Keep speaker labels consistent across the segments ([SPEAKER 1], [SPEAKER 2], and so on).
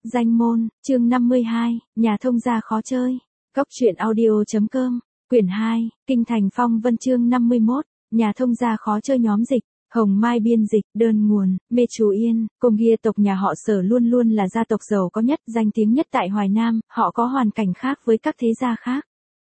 [SPEAKER 1] Danh môn, chương 52, nhà thông gia khó chơi. Cốc truyện audio.com, quyển 2, Kinh thành phong vân chương 51, nhà thông gia khó chơi nhóm dịch. Hồng Mai biên dịch, đơn nguồn, Mê Chú Yên, cùng gia tộc nhà họ Sở luôn luôn là gia tộc giàu có nhất, danh tiếng nhất tại Hoài Nam, họ có hoàn cảnh khác với các thế gia khác.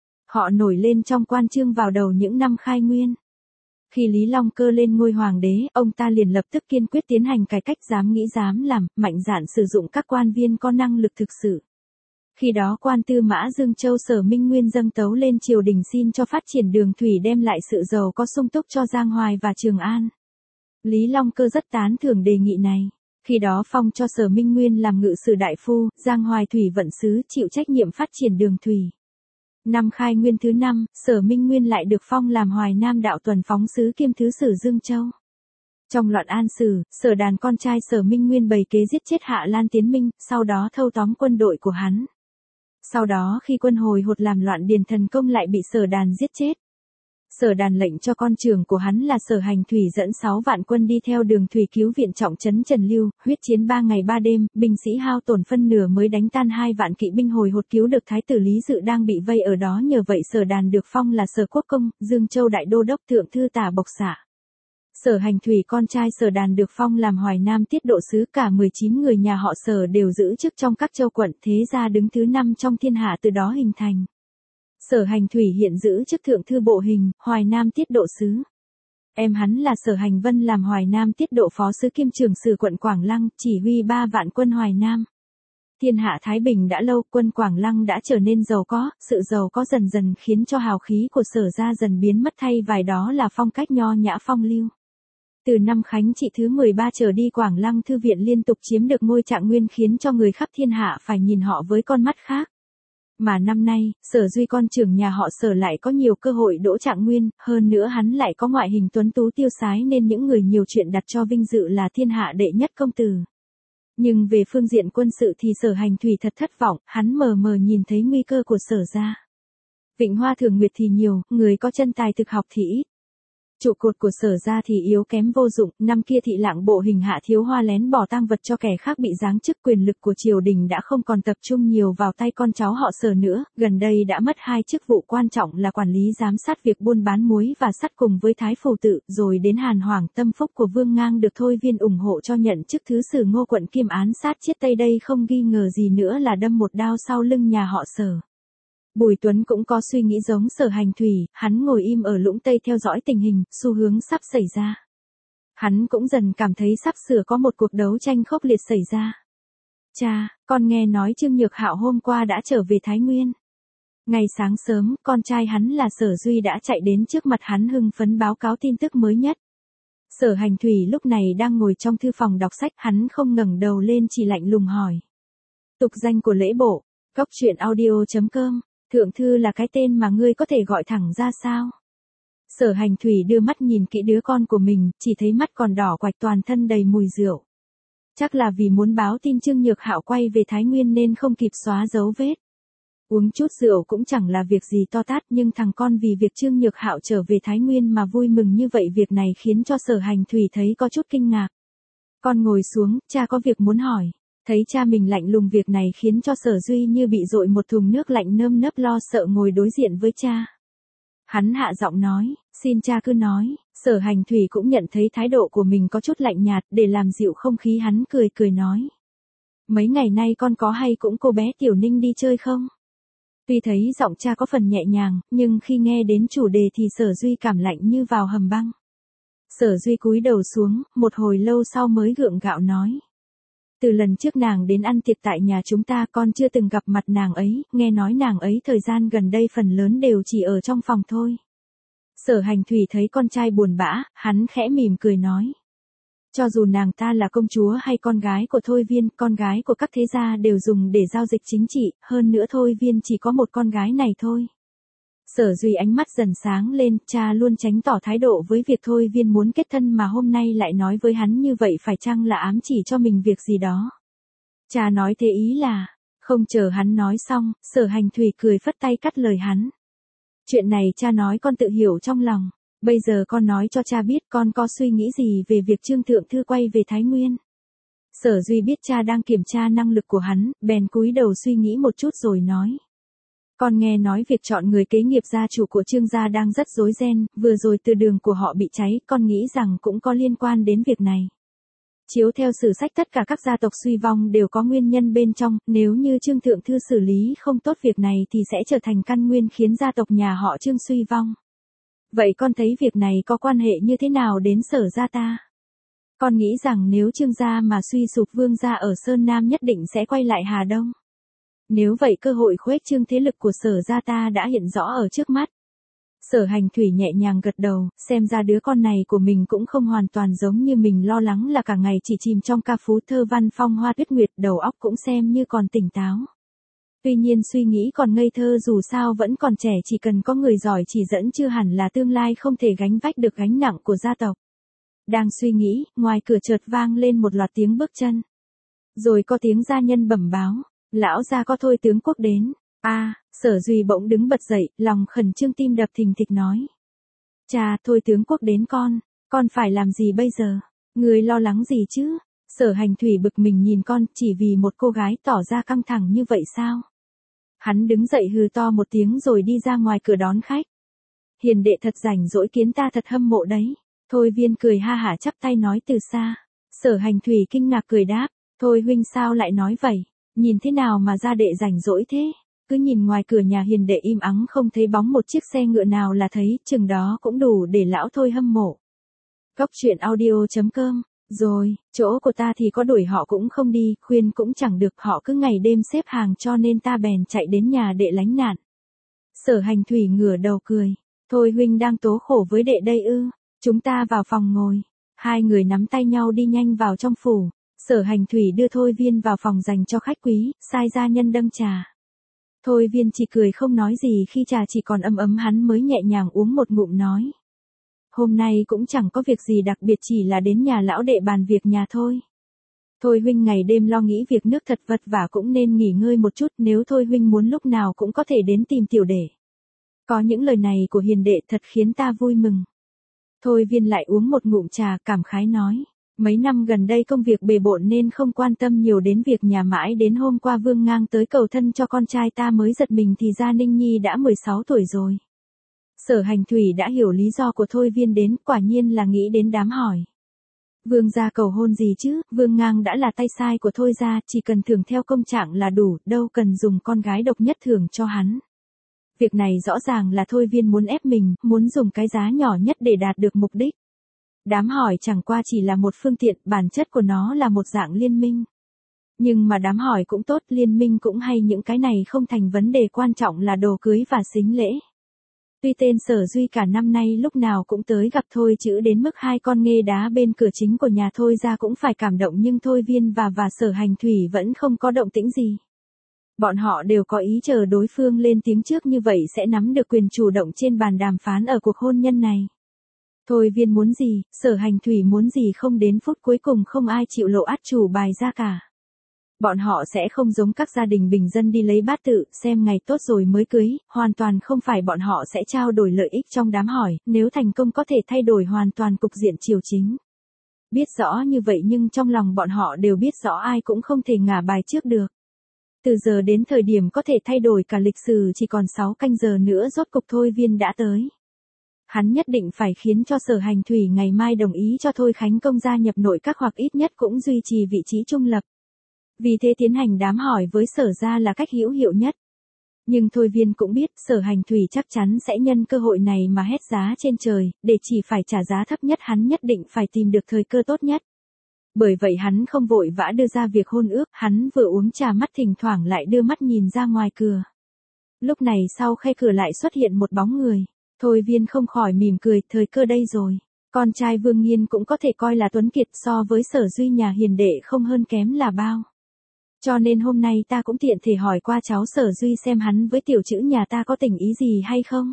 [SPEAKER 1] Họ nổi lên trong quan chương vào đầu những năm khai nguyên. Khi Lý Long Cơ lên ngôi hoàng đế, ông ta liền lập tức kiên quyết tiến hành cải cách, dám nghĩ dám làm, mạnh dạn sử dụng các quan viên có năng lực thực sự. Khi đó quan tư mã Dương Châu Sở Minh Nguyên dâng tấu lên triều đình xin cho phát triển đường thủy, đem lại sự giàu có sung túc cho Giang Hoài và Trường An. Lý Long Cơ rất tán thưởng đề nghị này. Khi đó phong cho Sở Minh Nguyên làm ngự sử đại phu, Giang Hoài thủy vận sứ, chịu trách nhiệm phát triển đường thủy. Năm khai nguyên thứ 5, Sở Minh Nguyên lại được phong làm Hoài Nam đạo tuần phóng sứ kiêm thứ sử Dương Châu. Trong loạn An Sử, Sở Đàn con trai Sở Minh Nguyên bày kế giết chết Hạ Lan Tiến Minh, sau đó thâu tóm quân đội của hắn. Sau đó khi quân hồi hột làm loạn Điền Thần Công lại bị Sở Đàn giết chết. Sở Đàn lệnh cho con trưởng của hắn là Sở Hành Thủy dẫn 6 vạn quân đi theo đường thủy cứu viện trọng trấn Trần Lưu, huyết chiến 3 ngày 3 đêm, binh sĩ hao tổn phân nửa mới đánh tan 2 vạn kỵ binh hồi hột, cứu được thái tử Lý Dự đang bị vây ở đó. Nhờ vậy Sở Đàn được phong là Sở Quốc Công, Dương Châu đại đô đốc, thượng thư tả bộc xạ. Sở Hành Thủy con trai Sở Đàn được phong làm Hoài Nam tiết độ sứ, cả 19 người nhà họ Sở đều giữ chức trong các châu quận, thế gia đứng thứ 5 trong thiên hạ từ đó hình thành. Sở Hành Thủy hiện giữ chức thượng thư bộ hình, Hoài Nam tiết độ sứ. Em hắn là Sở Hành Vân làm Hoài Nam tiết độ phó sứ kiêm trưởng sử quận Quảng Lăng, chỉ huy 3 vạn quân Hoài Nam. Thiên hạ thái bình đã lâu, quân Quảng Lăng đã trở nên giàu có, sự giàu có dần dần khiến cho hào khí của Sở gia dần biến mất, thay vào đó là phong cách nho nhã phong lưu. Từ năm Khánh Trị thứ 13 trở đi, Quảng Lăng thư viện liên tục chiếm được ngôi trạng nguyên, khiến cho người khắp thiên hạ phải nhìn họ với con mắt khác. Mà năm nay, Sở Duy con trưởng nhà họ Sở lại có nhiều cơ hội đỗ trạng nguyên, hơn nữa hắn lại có ngoại hình tuấn tú tiêu sái nên những người nhiều chuyện đặt cho vinh dự là thiên hạ đệ nhất công tử. Nhưng về phương diện quân sự thì Sở Hành Thủy thật thất vọng, hắn mờ mờ nhìn thấy nguy cơ của Sở gia. Vịnh Hoa Thường Nguyệt thì nhiều, người có chân tài thực học thì ít. Trụ cột của Sở gia thì yếu kém vô dụng, năm kia Thị Lạng bộ hình Hạ Thiếu Hoa lén bỏ tang vật cho kẻ khác bị giáng chức, quyền lực của triều đình đã không còn tập trung nhiều vào tay con cháu họ Sở nữa, gần đây đã mất 2 chức vụ quan trọng là quản lý giám sát việc buôn bán muối và sắt cùng với Thái Phù Tự, rồi đến Hàn Hoàng tâm phúc của Vương Ngang được Thôi Viên ủng hộ cho nhận chức thứ sử Ngô quận kiêm án sát chiết Tây, đây không nghi ngờ gì nữa là đâm một đao sau lưng nhà họ Sở. Bùi Tuấn cũng có suy nghĩ giống Sở Hành Thủy, hắn ngồi im ở Lũng Tây theo dõi tình hình, xu hướng sắp xảy ra. Hắn cũng dần cảm thấy sắp sửa có một cuộc đấu tranh khốc liệt xảy ra. Cha, con nghe nói Trương Nhược Hạo hôm qua đã trở về Thái Nguyên. Ngày sáng sớm, con trai hắn là Sở Duy đã chạy đến trước mặt hắn hưng phấn báo cáo tin tức mới nhất. Sở Hành Thủy lúc này đang ngồi trong thư phòng đọc sách, hắn không ngẩng đầu lên chỉ lạnh lùng hỏi. Tục danh của lễ bộ, Cốc truyện audio.com. Thượng thư là cái tên mà ngươi có thể gọi thẳng ra sao? Sở Hành Thủy đưa mắt nhìn kỹ đứa con của mình, chỉ thấy mắt còn đỏ quạch, toàn thân đầy mùi rượu. Chắc là vì muốn báo tin Trương Nhược Hạo quay về Thái Nguyên nên không kịp xóa dấu vết. Uống chút rượu cũng chẳng là việc gì to tát, nhưng thằng con vì việc Trương Nhược Hạo trở về Thái Nguyên mà vui mừng như vậy, việc này khiến cho Sở Hành Thủy thấy có chút kinh ngạc. Con ngồi xuống, cha có việc muốn hỏi. Thấy cha mình lạnh lùng, việc này khiến cho Sở Duy như bị dội một thùng nước lạnh, nơm nớp lo sợ ngồi đối diện với cha. Hắn hạ giọng nói, xin cha cứ nói. Sở Hành Thủy cũng nhận thấy thái độ của mình có chút lạnh nhạt, để làm dịu không khí hắn cười cười nói. Mấy ngày nay con có hay cũng cô bé Tiểu Ninh đi chơi không? Tuy thấy giọng cha có phần nhẹ nhàng, nhưng khi nghe đến chủ đề thì Sở Duy cảm lạnh như vào hầm băng. Sở Duy cúi đầu xuống, một hồi lâu sau mới gượng gạo nói. Từ lần trước nàng đến ăn tiệc tại nhà chúng ta, con chưa từng gặp mặt nàng ấy, nghe nói nàng ấy thời gian gần đây phần lớn đều chỉ ở trong phòng thôi. Sở Hành Thủy thấy con trai buồn bã, hắn khẽ mỉm cười nói. Cho dù nàng ta là công chúa hay con gái của Thôi Viên, con gái của các thế gia đều dùng để giao dịch chính trị, hơn nữa Thôi Viên chỉ có một con gái này thôi. Sở Duy ánh mắt dần sáng lên, cha luôn tránh tỏ thái độ với việc Thôi Viên muốn kết thân mà hôm nay lại nói với hắn như vậy, phải chăng là ám chỉ cho mình việc gì đó? Cha nói thế ý là, không chờ hắn nói xong, Sở Hành Thủy cười phất tay cắt lời hắn. Chuyện này cha nói con tự hiểu trong lòng, bây giờ con nói cho cha biết con có suy nghĩ gì về việc Trương Thượng Thư quay về Thái Nguyên. Sở Duy biết cha đang kiểm tra năng lực của hắn, bèn cúi đầu suy nghĩ một chút rồi nói. Con nghe nói việc chọn người kế nghiệp gia chủ của Trương gia đang rất rối ren, vừa rồi từ đường của họ bị cháy, con nghĩ rằng cũng có liên quan đến việc này. Chiếu theo sử sách tất cả các gia tộc suy vong đều có nguyên nhân bên trong, nếu như Trương Thượng Thư xử lý không tốt việc này thì sẽ trở thành căn nguyên khiến gia tộc nhà họ Trương suy vong. Vậy con thấy việc này có quan hệ như thế nào đến Sở gia ta? Con nghĩ rằng nếu Trương gia mà suy sụp, Vương gia ở Sơn Nam nhất định sẽ quay lại Hà Đông. Nếu vậy cơ hội khuếch trương thế lực của Sở gia ta đã hiện rõ ở trước mắt. Sở Hành Thủy nhẹ nhàng gật đầu, xem ra đứa con này của mình cũng không hoàn toàn giống như mình lo lắng là cả ngày chỉ chìm trong ca phú thơ văn phong hoa tuyết nguyệt, đầu óc cũng xem như còn tỉnh táo. Tuy nhiên suy nghĩ còn ngây thơ, dù sao vẫn còn trẻ, chỉ cần có người giỏi chỉ dẫn chưa hẳn là tương lai không thể gánh vác được gánh nặng của gia tộc. Đang suy nghĩ, ngoài cửa chợt vang lên một loạt tiếng bước chân. Rồi có tiếng gia nhân bẩm báo, lão gia có Thôi tướng quốc đến. Sở Duy bỗng đứng bật dậy, lòng khẩn trương tim đập thình thịch nói. Cha, Thôi tướng quốc đến con phải làm gì bây giờ? Người lo lắng gì chứ? Sở Hành Thủy bực mình nhìn con, chỉ vì một cô gái tỏ ra căng thẳng như vậy sao? Hắn đứng dậy hừ to một tiếng rồi đi ra ngoài cửa đón khách. Hiền đệ thật rảnh rỗi, kiến ta thật hâm mộ đấy. Thôi Viên cười ha hả chắp tay nói từ xa. Sở Hành Thủy kinh ngạc cười đáp, Thôi huynh sao lại nói vậy? Nhìn thế nào mà gia đệ rảnh rỗi thế? Cứ nhìn ngoài cửa nhà hiền đệ im ắng không thấy bóng một chiếc xe ngựa nào là thấy, chừng đó cũng đủ để lão Thôi hâm mộ. Góc truyện audio.com. Rồi, chỗ của ta thì có đuổi họ cũng không đi, khuyên cũng chẳng được, họ cứ ngày đêm xếp hàng cho nên ta bèn chạy đến nhà đệ lánh nạn. Sở Hành Thủy ngửa đầu cười. Thôi huynh đang tố khổ với đệ đây ư? Chúng ta vào phòng ngồi. Hai người nắm tay nhau đi nhanh vào trong phủ. Sở Hành Thủy đưa Thôi Viên vào phòng dành cho khách quý, sai gia nhân dâng trà. Thôi Viên chỉ cười không nói gì, khi trà chỉ còn ấm ấm hắn mới nhẹ nhàng uống một ngụm nói. Hôm nay cũng chẳng có việc gì đặc biệt, chỉ là đến nhà lão đệ bàn việc nhà thôi. Thôi huynh ngày đêm lo nghĩ việc nước thật vật vả cũng nên nghỉ ngơi một chút, nếu Thôi huynh muốn lúc nào cũng có thể đến tìm tiểu đệ. Có những lời này của hiền đệ thật khiến ta vui mừng. Thôi Viên lại uống một ngụm trà, cảm khái nói. Mấy năm gần đây công việc bề bộn nên không quan tâm nhiều đến việc nhà, mãi đến hôm qua Vương Ngang tới cầu thân cho con trai ta mới giật mình thì ra Ninh Nhi đã 16 tuổi rồi. Sở Hành Thủy đã hiểu lý do của Thôi Viên đến, quả nhiên là nghĩ đến đám hỏi. Vương gia cầu hôn gì chứ, Vương Ngang đã là tay sai của Thôi gia, chỉ cần thưởng theo công trạng là đủ, đâu cần dùng con gái độc nhất thưởng cho hắn. Việc này rõ ràng là Thôi Viên muốn ép mình, muốn dùng cái giá nhỏ nhất để đạt được mục đích. Đám hỏi chẳng qua chỉ là một phương tiện, bản chất của nó là một dạng liên minh. Nhưng mà đám hỏi cũng tốt, liên minh cũng hay, những cái này không thành vấn đề, quan trọng là đồ cưới và sính lễ. Tuy tên Sở Duy cả năm nay lúc nào cũng tới gặp Thôi Chữ, đến mức hai con nghê đá bên cửa chính của nhà Thôi ra cũng phải cảm động, nhưng Thôi Viên và Sở Hành Thủy vẫn không có động tĩnh gì. Bọn họ đều có ý chờ đối phương lên tiếng trước, như vậy sẽ nắm được quyền chủ động trên bàn đàm phán ở cuộc hôn nhân này. Thôi Viên muốn gì, Sở Hành Thủy muốn gì, không đến phút cuối cùng không ai chịu lộ át chủ bài ra cả. Bọn họ sẽ không giống các gia đình bình dân đi lấy bát tự, xem ngày tốt rồi mới cưới, hoàn toàn không phải, bọn họ sẽ trao đổi lợi ích trong đám hỏi, nếu thành công có thể thay đổi hoàn toàn cục diện triều chính. Biết rõ như vậy nhưng trong lòng bọn họ đều biết rõ ai cũng không thể ngả bài trước được. Từ giờ đến thời điểm có thể thay đổi cả lịch sử chỉ còn 6 canh giờ nữa, rốt cục Thôi Viên đã tới. Hắn nhất định phải khiến cho Sở Hành Thủy ngày mai đồng ý cho Thôi Khánh Công gia nhập nội các, hoặc ít nhất cũng duy trì vị trí trung lập. Vì thế tiến hành đám hỏi với Sở gia là cách hữu hiệu nhất. Nhưng Thôi Viên cũng biết Sở Hành Thủy chắc chắn sẽ nhân cơ hội này mà hét giá trên trời, để chỉ phải trả giá thấp nhất, hắn nhất định phải tìm được thời cơ tốt nhất. Bởi vậy hắn không vội vã đưa ra việc hôn ước, hắn vừa uống trà mắt thỉnh thoảng lại đưa mắt nhìn ra ngoài cửa. Lúc này sau khe cửa lại xuất hiện một bóng người. Thôi Viên không khỏi mỉm cười, thời cơ đây rồi. Con trai Vương Nghiên cũng có thể coi là tuấn kiệt, so với Sở Duy nhà hiền đệ không hơn kém là bao. Cho nên hôm nay ta cũng tiện thể hỏi qua cháu Sở Duy xem hắn với tiểu chữ nhà ta có tình ý gì hay không.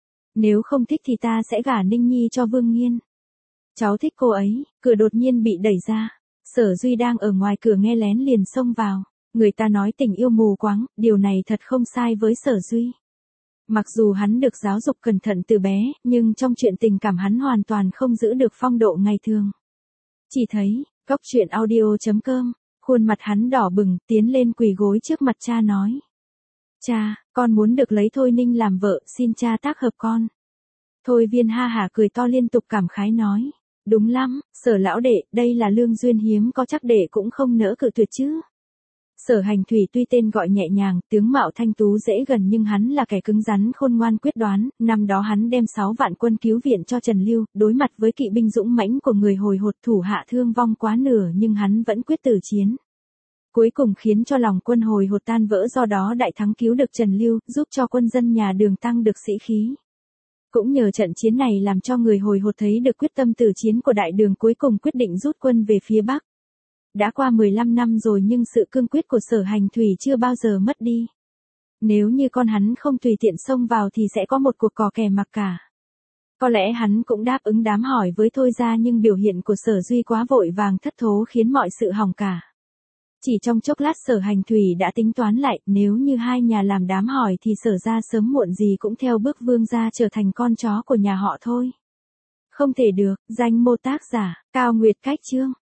[SPEAKER 1] Nếu không thích thì ta sẽ gả Ninh Nhi cho Vương Nghiên. Cháu thích cô ấy. Cửa đột nhiên bị đẩy ra. Sở Duy đang ở ngoài cửa nghe lén liền xông vào. Người ta nói tình yêu mù quáng, điều này thật không sai với Sở Duy. Mặc dù hắn được giáo dục cẩn thận từ bé, nhưng trong chuyện tình cảm hắn hoàn toàn không giữ được phong độ ngày thường. Chỉ thấy, Cóc truyện audio.com, khuôn mặt hắn đỏ bừng, tiến lên quỳ gối trước mặt cha nói. Cha, con muốn được lấy Thôi Ninh làm vợ, xin cha tác hợp con. Thôi Viên ha hả cười to liên tục cảm khái nói. Đúng lắm, Sở lão đệ, đây là lương duyên hiếm có, chắc đệ cũng không nỡ cự tuyệt chứ. Sở Hành Thủy tuy tên gọi nhẹ nhàng, tướng mạo thanh tú dễ gần nhưng hắn là kẻ cứng rắn khôn ngoan quyết đoán, năm đó hắn đem 6 vạn quân cứu viện cho Trần Lưu, đối mặt với kỵ binh dũng mãnh của người Hồi Hột thủ hạ thương vong quá nửa nhưng hắn vẫn quyết tử chiến. Cuối cùng khiến cho lòng quân Hồi Hột tan vỡ, do đó đại thắng cứu được Trần Lưu, giúp cho quân dân nhà Đường tăng được sĩ khí. Cũng nhờ trận chiến này làm cho người Hồi Hột thấy được quyết tâm tử chiến của Đại Đường, cuối cùng quyết định rút quân về phía Bắc. Đã qua 15 năm rồi nhưng sự cương quyết của Sở Hành Thủy chưa bao giờ mất đi. Nếu như con hắn không tùy tiện xông vào thì sẽ có một cuộc cò kè mặc cả. Có lẽ hắn cũng đáp ứng đám hỏi với Thôi gia nhưng biểu hiện của Sở Duy quá vội vàng thất thố khiến mọi sự hỏng cả. Chỉ trong chốc lát Sở Hành Thủy đã tính toán lại, nếu như hai nhà làm đám hỏi thì Sở gia sớm muộn gì cũng theo bước Vương gia trở thành con chó của nhà họ thôi. Không thể được. Danh mô tác giả, Cao Nguyệt Cách Chương.